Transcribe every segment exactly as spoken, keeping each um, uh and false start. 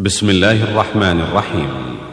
بسم الله الرحمن الرحيم.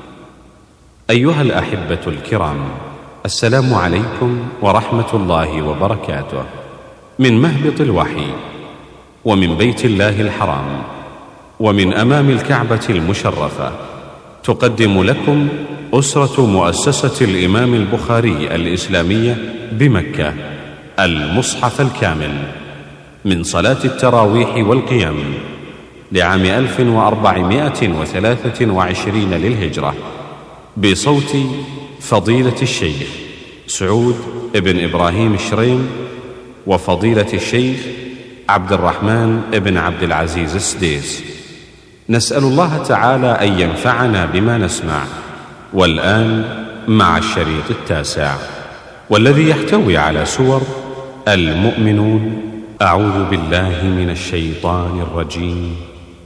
أيها الأحبة الكرام، السلام عليكم ورحمة الله وبركاته، من مهبط الوحي ومن بيت الله الحرام ومن أمام الكعبة المشرفة، تقدم لكم أسرة مؤسسة الإمام البخاري الإسلامية بمكة المصحف الكامل من صلاة التراويح والقيام لعام ألف وأربعمائة وثلاثة وعشرين للهجرة، بصوت فضيلة الشيخ سعود ابن إبراهيم الشريم وفضيلة الشيخ عبد الرحمن ابن عبد العزيز السديس. نسأل الله تعالى أن ينفعنا بما نسمع. والآن مع الشريط التاسع، والذي يحتوي على سور المؤمنون. أعوذ بالله من الشيطان الرجيم.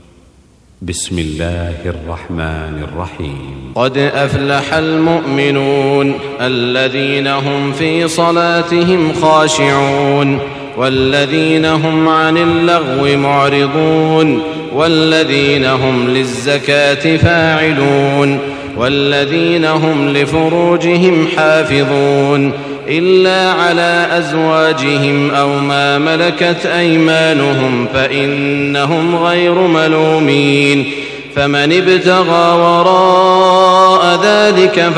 بسم الله الرحمن الرحيم. قد أفلح المؤمنون الذين هم في صلاتهم خاشعون والذين هم عن اللغو معرضون والذين هم للزكاة فاعلون والذين هم لفروجهم حافظون إلا على أزواجهم أو ما ملكت أيمانهم فإنهم غير ملومين، فمن ابتغى وراء ذلك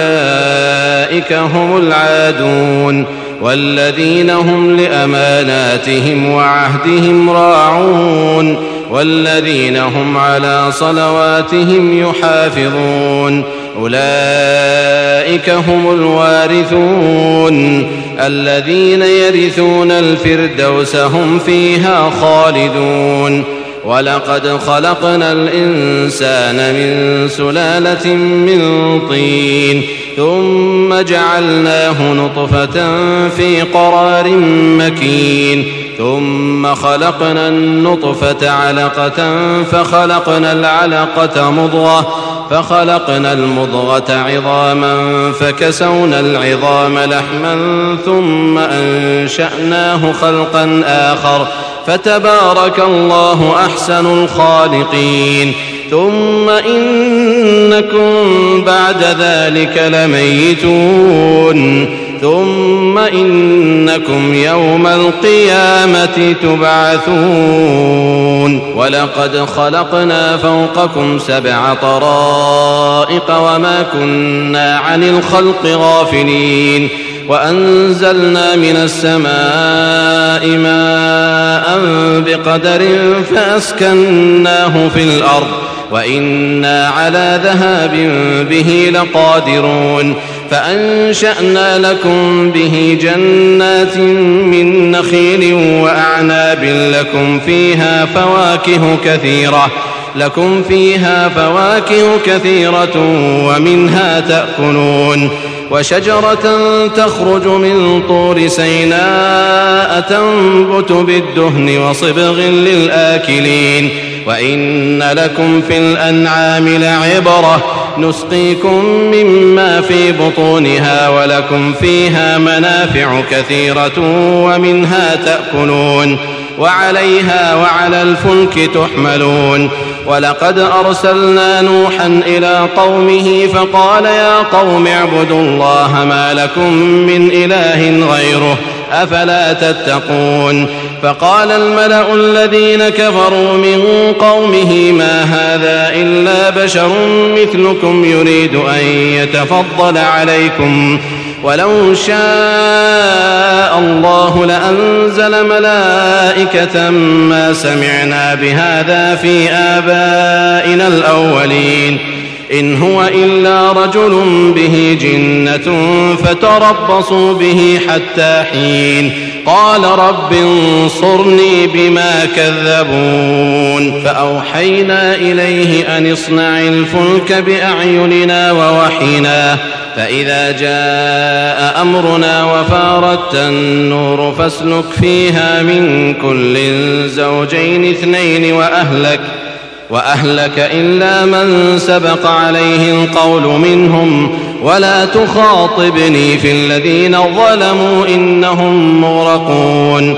فأولئك هم العادون، والذين هم لأماناتهم وعهدهم راعون والذين هم على صلواتهم يحافظون، أولئك هم الوارثون الذين يرثون الفردوس هم فيها خالدون. ولقد خلقنا الإنسان من سلالة من طين ثم جعلناه نطفة في قرار مكين، ثم خلقنا النطفة علقة فخلقنا العلقة مضغة فخلقنا المضغة عظاما فكسونا العظام لحما ثم أنشأناه خلقا آخر فتبارك الله أحسن الخالقين. ثم إنكم بعد ذلك لميتون ثم إنكم يوم القيامة تبعثون. ولقد خلقنا فوقكم سبع طرائق وما كنا عن الخلق غافلين، وأنزلنا من السماء ماء بقدر فأسكناه في الأرض وإنا على ذهاب به لقادرون، فأنشأنا لكم به جنات من نخيل وأعناب لكم فيها فواكه كثيرة لكم فيها فواكه كثيرة ومنها تأكلون، وشجرة تخرج من طور سيناء تنبت بالدهن وصبغ للآكلين، وإن لكم في الأنعام لعبرة نسقيكم مما في بطونها ولكم فيها منافع كثيرة ومنها تأكلون وعليها وعلى الفلك تحملون. ولقد أرسلنا نوحا إلى قومه فقال يا قوم اعبدوا الله ما لكم من إله غيره أفلا تتقون. فقال الملأ الذين كفروا من قومه ما هذا إلا بشر مثلكم يريد أن يتفضل عليكم، ولو شاء الله لأنزل ملائكة ما سمعنا بهذا في آبائنا الأولين، إن هو إلا رجل به جنة فتربصوا به حتى حين. قال رب انصرني بما كذبون. فأوحينا إليه أن اصنع الفلك بأعيننا ووحينا، فإذا جاء أمرنا وفارت النور فاسلك فيها من كل زوجين اثنين وأهلك وأهلك إلا من سبق عليه القول منهم ولا تخاطبني في الذين ظلموا إنهم مغرقون.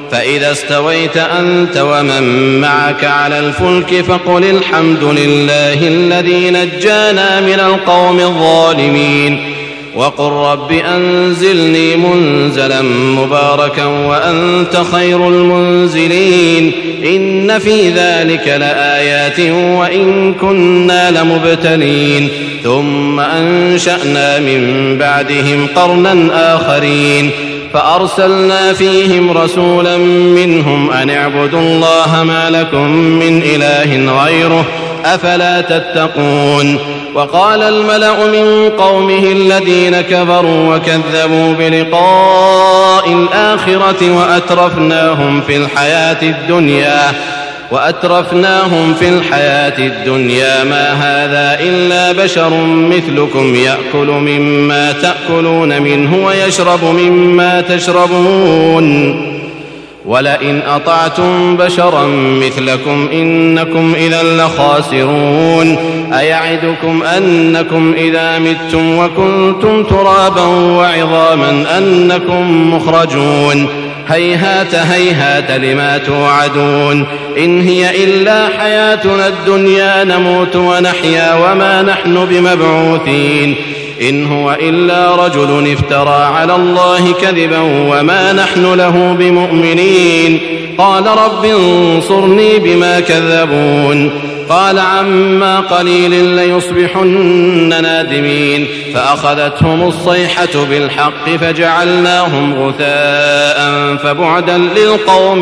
فإذا استويت أنت ومن معك على الفلك فقل الحمد لله الذي نجانا من القوم الظالمين وقل رب أنزلني منزلا مباركا وأنت خير المنزلين إن في ذلك لآيات وإن كنا لمبتلين ثم أنشأنا من بعدهم قرنا آخرين فأرسلنا فيهم رسولا منهم أن اعبدوا الله ما لكم من إله غيره أفلا تتقون وقال الملأ من قومه الذين كفروا وكذبوا بلقاء الآخرة وأترفناهم في الحياة الدنيا وأترفناهم في الحياة الدنيا ما هذا إلا بشر مثلكم يأكل مما تأكلون منه ويشرب مما تشربون ولئن أطعتم بشرا مثلكم إنكم إذا لخاسرون أيعدكم أنكم إذا متم وكنتم ترابا وعظاما أنكم مخرجون هيهات هيهات لما توعدون إن هي إلا حياتنا الدنيا نموت ونحيا وما نحن بمبعوثين إن هو إلا رجل افترى على الله كذبا وما نحن له بمؤمنين قال رب انصرني بما كذبون قال عما قليل ليصبحن نادمين فأخذتهم الصيحة بالحق فجعلناهم غثاء فبعدا للقوم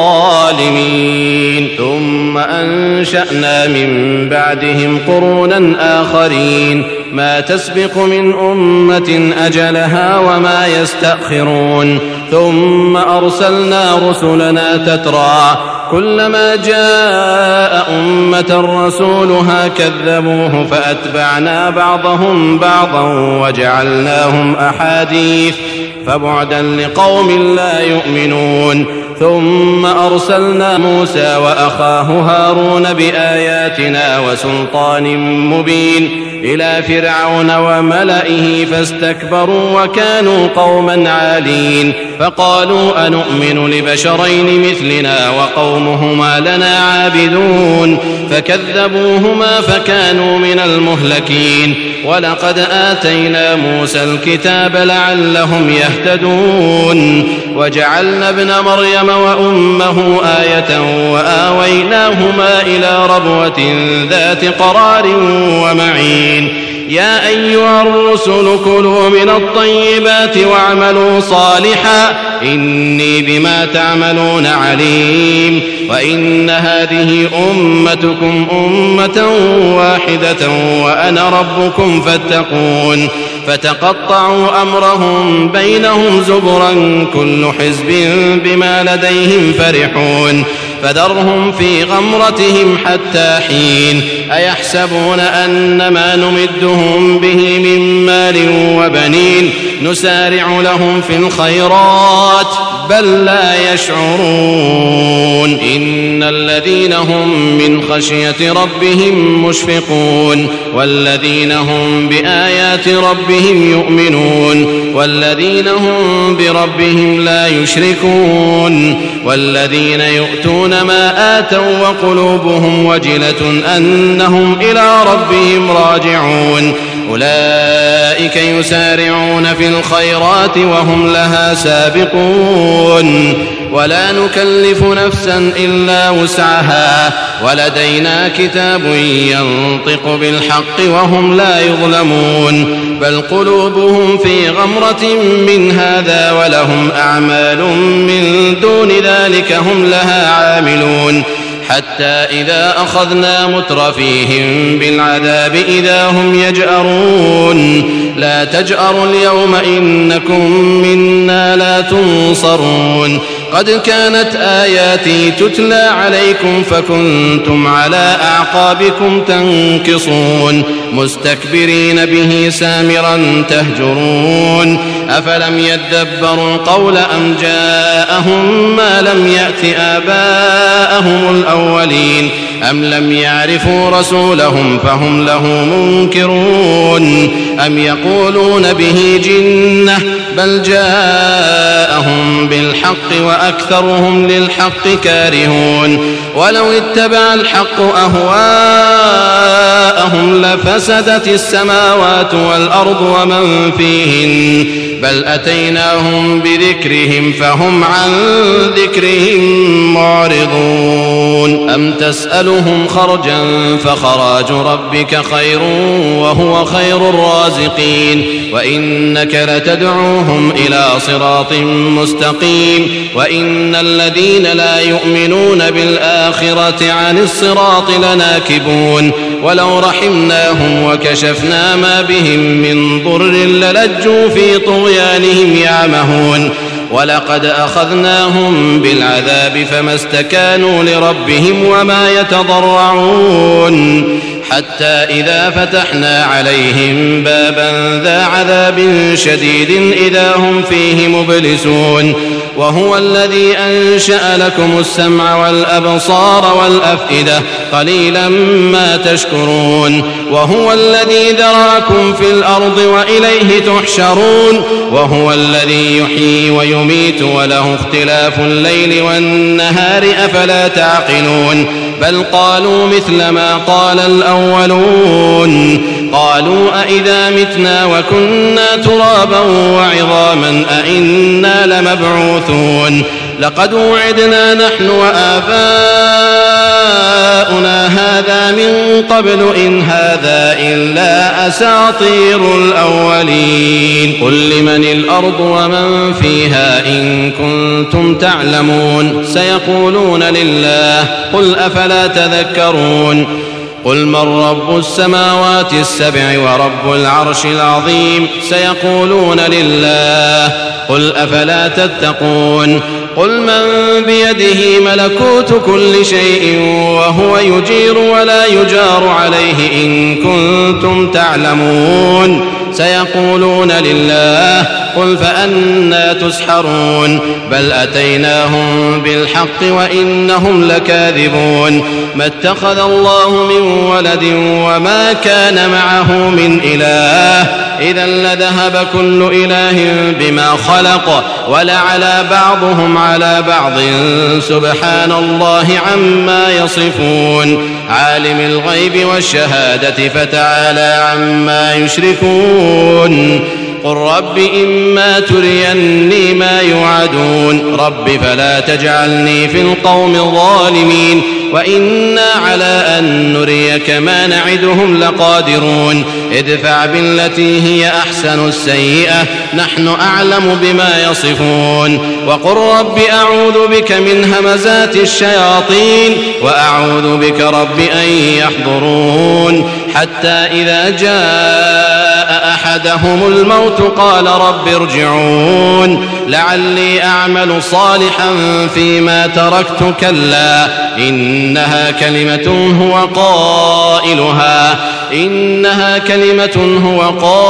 الظالمين ثم أنشأنا من بعدهم قرونا آخرين ما تسبق من أمة أجلها وما يستأخرون ثم أرسلنا رسلنا تترى كلما جاء أمة رسولها كذبوه فأتبعنا بعضهم بعضا وجعلناهم أحاديث فبعدا لقوم لا يؤمنون ثم أرسلنا موسى وأخاه هارون بآياتنا وسلطان مبين إلى فرعون وملئه فاستكبروا وكانوا قوما عالين فقالوا أنؤمن لبشرين مثلنا وقومهما لنا عابدون فكذبوهما فكانوا من المهلكين ولقد آتينا موسى الكتاب لعلهم يهتدون وجعلنا ابن مريم وأمه آية وآويناهما إلى ربوة ذات قرار ومعين يا أيها الرسل كلوا من الطيبات واعملوا صالحا إني بما تعملون عليم وإن هذه أمتكم أمة واحدة وأنا ربكم فاتقون فتقطعوا أمرهم بينهم زبرا كل حزب بما لديهم فرحون فذرهم في غمرتهم حتى حين أيحسبون أن ما نمدهم به من مال وبنين نسارع لهم في الخيرات بل لا يشعرون إن الذين هم من خشية ربهم مشفقون والذين هم بآيات ربهم يؤمنون والذين هم بربهم لا يشركون والذين يؤتون ما آتوا وقلوبهم وجلة أنهم إلى ربهم راجعون أولئك يسارعون في الخيرات وهم لها سابقون ولا نكلف نفسا إلا وسعها ولدينا كتاب ينطق بالحق وهم لا يظلمون بل قلوبهم في غمرة من هذا ولهم أعمال من دون ذلك هم لها عاملون حتى إذا أخذنا مترفيهم بالعذاب إذا هم يجأرون لا تجأروا اليوم إنكم منا لا تنصرون قد كانت آياتي تتلى عليكم فكنتم على أعقابكم تنكصون مستكبرين به سامرا تهجرون أفلم يدبروا القول أم جاءهم ما لم يأت آباءهم الأولين أم لم يعرفوا رسولهم فهم له منكرون أم يقولون به جنة بل جاءهم بالحق وأكثرهم للحق كارهون ولو اتبع الحق أهواءهم لفسدت السماوات والأرض ومن فيهن بل أتيناهم بذكرهم فهم عن ذكرهم معرضون أم تسألهم خرجا فخراج ربك خير وهو خير الرازقين وإنك لتدعوهم إلى صراط مستقيم وإن الذين لا يؤمنون بالآخرة عن الصراط لناكبون ولو رحمناهم وكشفنا ما بهم من ضر للجوا في طغيانهم يعمهون ولقد أخذناهم بالعذاب فما استكانوا لربهم وما يتضرعون حتى إذا فتحنا عليهم بابا ذا عذاب شديد إذا هم فيه مبلسون وهو الذي أنشأ لكم السمع والأبصار والأفئدة قليلا ما تشكرون وهو الذي ذرأكم في الأرض وإليه تحشرون وهو الذي يحيي ويميت وله اختلاف الليل والنهار أفلا تعقلون بل قالوا مثل ما قال الأولون قالوا أئذا متنا وكنا ترابا وعظاما أئنا لمبعوثون لقد وعدنا نحن وآباؤنا هذا من قبل إن هذا إلا أساطير الأولين قل لمن الأرض ومن فيها إن كنتم تعلمون سيقولون لله قل أفلا تذكرون قل من رب السماوات السبع ورب العرش العظيم سيقولون لله قل أفلا تتقون قل من بيده ملكوت كل شيء وهو يجير ولا يجار عليه إن كنتم تعلمون سيقولون لله قل فأنى تسحرون بل أتيناهم بالحق وإنهم لكاذبون ما اتخذ الله من ولد وما كان معه من إله إذا لذهب كل إله بما خلق ولعلى بعضهم على بعض سبحان الله عما يصفون عالم الغيب والشهادة فتعالى عما يشركون قل رب إما تريني ما يوعدون رب فلا تجعلني في القوم الظالمين وإنا على أن نريك ما نعدهم لقادرون ادفع بالتي هي أحسن السيئة نحن أعلم بما يصفون وقل رب أعوذ بك من همزات الشياطين وأعوذ بك رب أن يحضرون حتى إذا جاء أحدهم الموت قال رب ارجعون لعلي أعمل صالحا فيما تركت كلا إنها كلمة هو قائلها إنها كلمة هو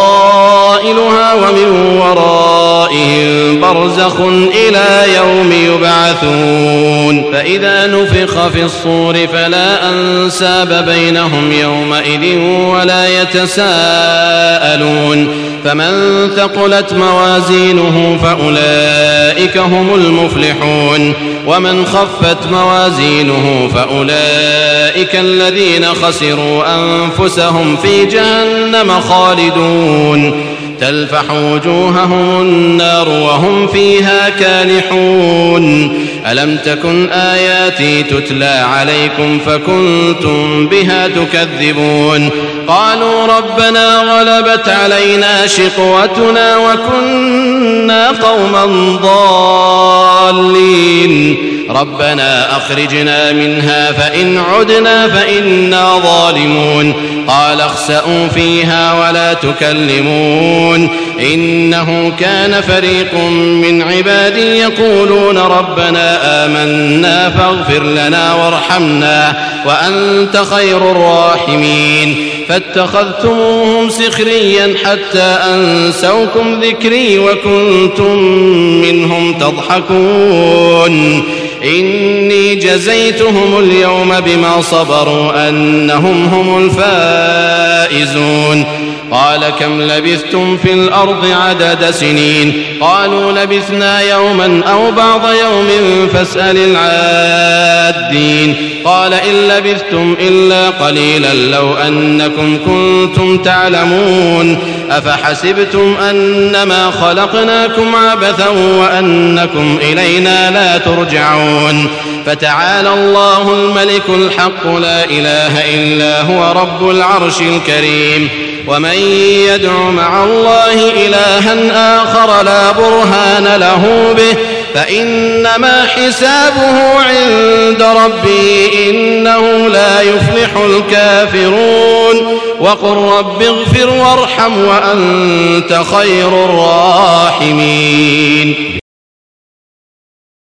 قائلها ومن ورائهم برزخ إلى يوم يبعثون فإذا نفخ في الصور فلا أنساب بينهم يومئذ ولا يتساءلون فمن ثقلت موازينه فأولئك هم المفلحون ومن خفت موازينه فأولئك الذين خسروا أنفسهم في جهنم خالدون تلفح وجوههم النار وهم فيها كالحون ألم تكن آياتي تتلى عليكم فكنتم بها تكذبون قالوا ربنا غلبت علينا شقوتنا وكنا قوما ضالين ربنا أخرجنا منها فإن عدنا فإنا ظالمون قال اخسئوا فيها ولا تكلمون إنه كان فريق من عبادي يقولون ربنا آمنا فاغفر لنا وارحمنا وأنت خير الراحمين فاتخذتموهم سخريا حتى أنسوكم ذكري وكنتم منهم تضحكون إني جزيتهم اليوم بما صبروا أنهم هم الفائزون قال كم لبثتم في الأرض عدد سنين قالوا لبثنا يوما أو بعض يوم فاسأل العادين قال إن لبثتم إلا قليلا لو أنكم كنتم تعلمون أفحسبتم أنما خلقناكم عبثا وأنكم إلينا لا ترجعون فتعالى الله الملك الحق لا إله إلا هو رب العرش الكريم ومن يدع مع الله إلها آخر لا برهان له به فإنما حسابه عند ربي إنه لا يفلح الكافرون وقل رب اغفر وارحم وأنت خير الراحمين.